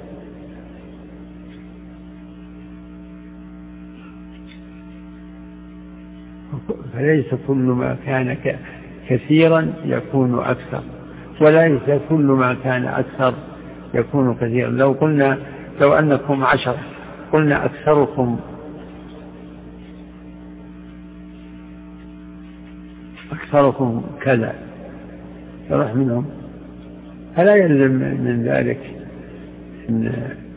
فليس كل ما كان كثيرا يكون أكثر، وليس كل ما كان أكثر يكون كثيرا. لو قلنا لو أنكم عشرة قلنا أكثركم أكثركم كذا فرح منهم، فلا يلزم من ذلك إن,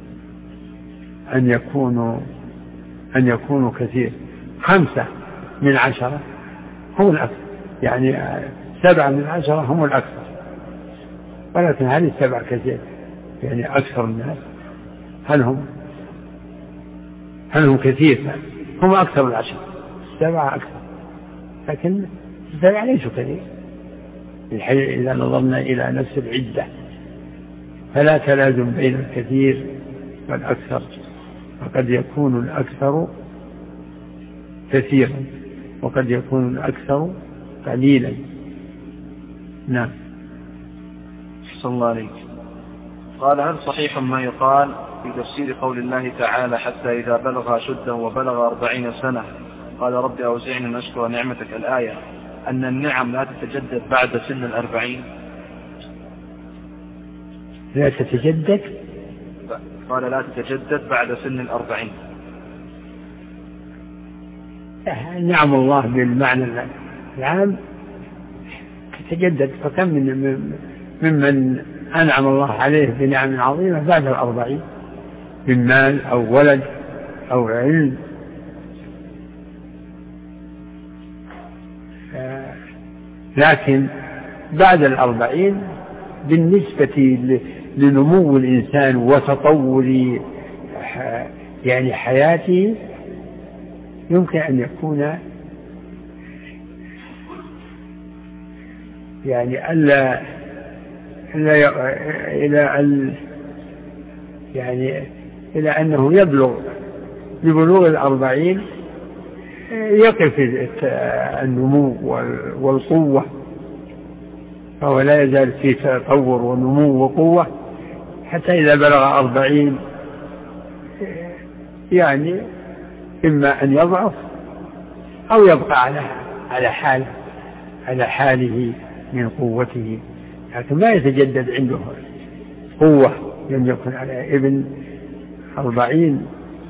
أن يكونوا أن يكونوا كثير. خمسة من عشرة هم الأكثر، يعني سبعة من عشرة هم الأكثر، ولكن هل السبع كثير يعني أكثر الناس؟ هل هم هل هم كثير؟ هم أكثر من عشرة، السبعة أكثر، لكن السبعة ليسوا كثير إذا نظرنا إلى نفس العدة. فلا تلازم بين الكثير والأكثر، فقد يكون الأكثر كثيرا وقد يكون الأكثر قليلا. نعم. صلى الله عليك. قال: هل صحيح ما يقال في تفسير قول الله تعالى: حتى إذا بلغ أشده وبلغ أربعين سنة قال رب أوزعني أن أشكر نعمتك الآية، أن النعم لا تتجدد بعد سن الأربعين؟ لا تتجدد؟ قال: لا تتجدد بعد سن الأربعين. نعم الله بالمعنى العام تتجدد، فكم من ممن أنعم الله عليه بنعم عظيمة بعد الأربعين من مال أو ولد أو علم. لكن بعد الأربعين بالنسبة لنمو الإنسان وتطور يعني حياته يمكن أن يكون يعني ألا إلى أن يعني إلى أنه يبلغ ببلوغ الأربعين يقف النمو والقوة، فهو لا يزال في تطور ونمو وقوة حتى إذا بلغ أربعين يعني إما أن يضعف أو يبقى على على حال على حاله من قوته، لكن ما يتجدد عنده قوة لم يكن على ابن أربعين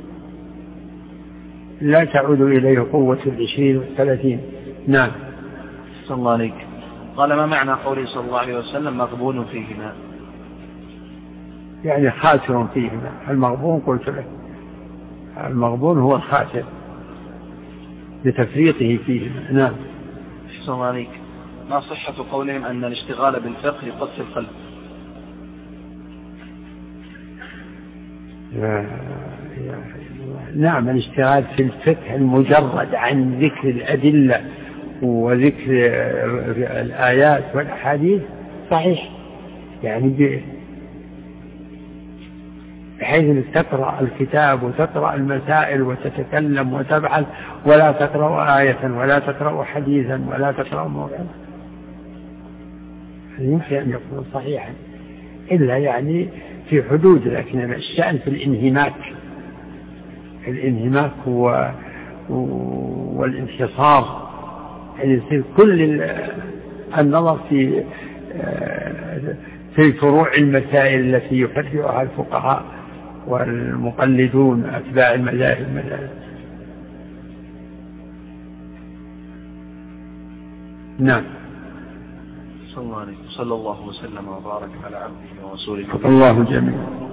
لا تعود إليه قوة العشرين والثلاثين. نعم. صلى الله عليك. قال: ما معنى قوله صلى الله عليه وسلم: مغبون فيهما؟ يعني خاسر فيهما. المغبون قلت لك المغبون هو الخاسر لتفريطه فيهما. نعم. صلى الله عليك. ما صحة قولهم أن الاشتغال بالفقه يقسي القلب؟ يا يا نعم، الاشتغال في الفقه المجرد عن ذكر الأدلة وذكر الآيات والأحاديث صحيح، يعني بحيث تقرأ الكتاب وتقرأ المسائل وتتكلم وتبحث ولا تقرأ آية ولا تقرأ حديثا ولا تقرأ موعظة، يمكن أن يكون صحيحا إلا يعني في حدود. لكن الشأن في الانهماك الانهماك هو والانحصار، يعني يصير كل النظر في في فروع المسائل التي يفرعها الفقهاء والمقلدون أتباع المذاهب المذاهب. نعم. صلى الله عليه وسلم وبارك على عبده ورسوله. الله جميل.